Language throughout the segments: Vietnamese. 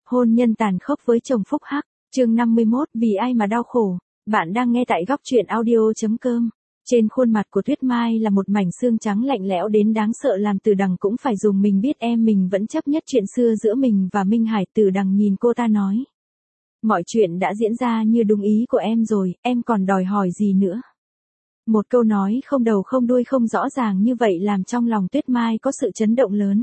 Hôn nhân tàn khốc với chồng phúc hắc, chương 51, vì ai mà đau khổ. Bạn đang nghe tại góc truyện audio.com. Trên khuôn mặt của Tuyết Mai là một mảnh xương trắng lạnh lẽo đến đáng sợ, làm Từ Đằng cũng phải dùng mình biết em mình vẫn chấp nhất chuyện xưa giữa mình và Minh Hải. Từ Đằng nhìn cô ta nói. Mọi chuyện đã diễn ra như đúng ý của em rồi, em còn đòi hỏi gì nữa? Một câu nói không đầu không đuôi không rõ ràng như vậy làm trong lòng Tuyết Mai có sự chấn động lớn.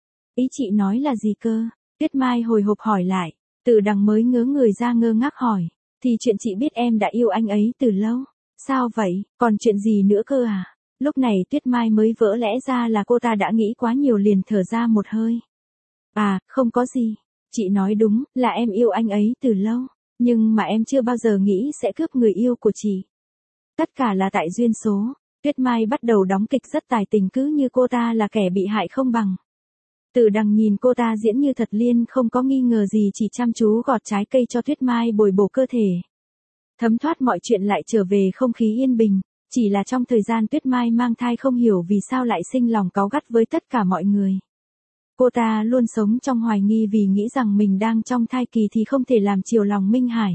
Ý chị nói là gì cơ? Tuyết Mai hồi hộp hỏi lại. Từ Đằng mới ngớ người ra ngơ ngác hỏi. Thì chuyện chị biết em đã yêu anh ấy từ lâu. Sao vậy, còn chuyện gì nữa cơ à? Lúc này Tuyết Mai mới vỡ lẽ ra là cô ta đã nghĩ quá nhiều, liền thở ra một hơi. À, không có gì. Chị nói đúng, là em yêu anh ấy từ lâu. Nhưng mà em chưa bao giờ nghĩ sẽ cướp người yêu của chị. Tất cả là tại duyên số. Tuyết Mai bắt đầu đóng kịch rất tài tình, cứ như cô ta là kẻ bị hại không bằng. Từ Đằng nhìn cô ta diễn như thật liên không có nghi ngờ gì, chỉ chăm chú gọt trái cây cho Tuyết Mai bồi bổ cơ thể. Thấm thoát mọi chuyện lại trở về không khí yên bình, chỉ là trong thời gian Tuyết Mai mang thai không hiểu vì sao lại sinh lòng cáu gắt với tất cả mọi người. Cô ta luôn sống trong hoài nghi vì nghĩ rằng mình đang trong thai kỳ thì không thể làm chiều lòng Minh Hải.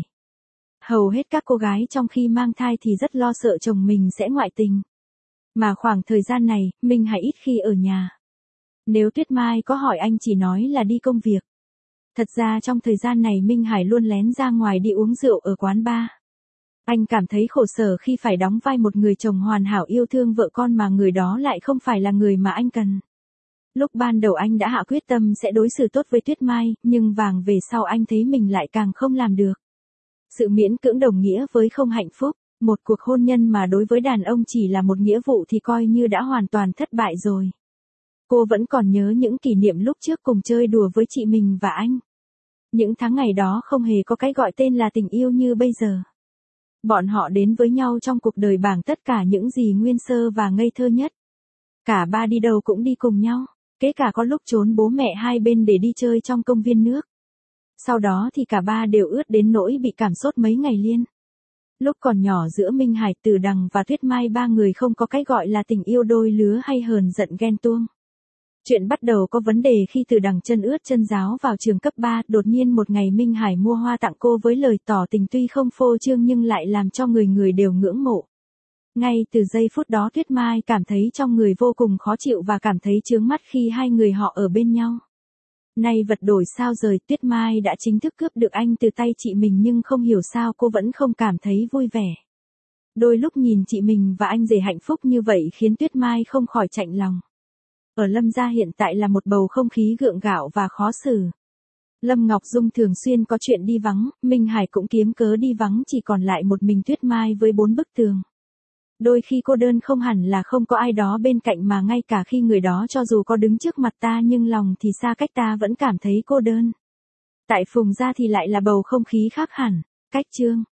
Hầu hết các cô gái trong khi mang thai thì rất lo sợ chồng mình sẽ ngoại tình. Mà khoảng thời gian này, Minh Hải ít khi ở nhà. Nếu Tuyết Mai có hỏi anh chỉ nói là đi công việc. Thật ra trong thời gian này Minh Hải luôn lén ra ngoài đi uống rượu ở quán bar. Anh cảm thấy khổ sở khi phải đóng vai một người chồng hoàn hảo yêu thương vợ con mà người đó lại không phải là người mà anh cần. Lúc ban đầu anh đã hạ quyết tâm sẽ đối xử tốt với Tuyết Mai, nhưng vàng về sau anh thấy mình lại càng không làm được. Sự miễn cưỡng đồng nghĩa với không hạnh phúc, một cuộc hôn nhân mà đối với đàn ông chỉ là một nghĩa vụ thì coi như đã hoàn toàn thất bại rồi. Cô vẫn còn nhớ những kỷ niệm lúc trước cùng chơi đùa với chị mình và anh. Những tháng ngày đó không hề có cái gọi tên là tình yêu như bây giờ. Bọn họ đến với nhau trong cuộc đời bằng tất cả những gì nguyên sơ và ngây thơ nhất. Cả ba đi đâu cũng đi cùng nhau, kể cả có lúc trốn bố mẹ hai bên để đi chơi trong công viên nước. Sau đó thì cả ba đều ướt đến nỗi bị cảm sốt mấy ngày liên. Lúc còn nhỏ giữa Minh Hải, Từ Đằng và Tuyết Mai, ba người không có cái gọi là tình yêu đôi lứa hay hờn giận ghen tuông. Chuyện bắt đầu có vấn đề khi Từ Đằng chân ướt chân ráo vào trường cấp 3, đột nhiên một ngày Minh Hải mua hoa tặng cô với lời tỏ tình tuy không phô trương nhưng lại làm cho người người đều ngưỡng mộ. Ngay từ giây phút đó Tuyết Mai cảm thấy trong người vô cùng khó chịu và cảm thấy chướng mắt khi hai người họ ở bên nhau. Nay vật đổi sao rời, Tuyết Mai đã chính thức cướp được anh từ tay chị mình nhưng không hiểu sao cô vẫn không cảm thấy vui vẻ. Đôi lúc nhìn chị mình và anh rể hạnh phúc như vậy khiến Tuyết Mai không khỏi chạnh lòng. Ở Lâm gia hiện tại là một bầu không khí gượng gạo và khó xử. Lâm Ngọc Dung thường xuyên có chuyện đi vắng, Minh Hải cũng kiếm cớ đi vắng, chỉ còn lại một mình Tuyết Mai với 4 bức tường. Đôi khi cô đơn không hẳn là không có ai đó bên cạnh, mà ngay cả khi người đó cho dù có đứng trước mặt ta nhưng lòng thì xa cách ta vẫn cảm thấy cô đơn. Tại Phùng gia thì lại là bầu không khí khác hẳn. Cách chương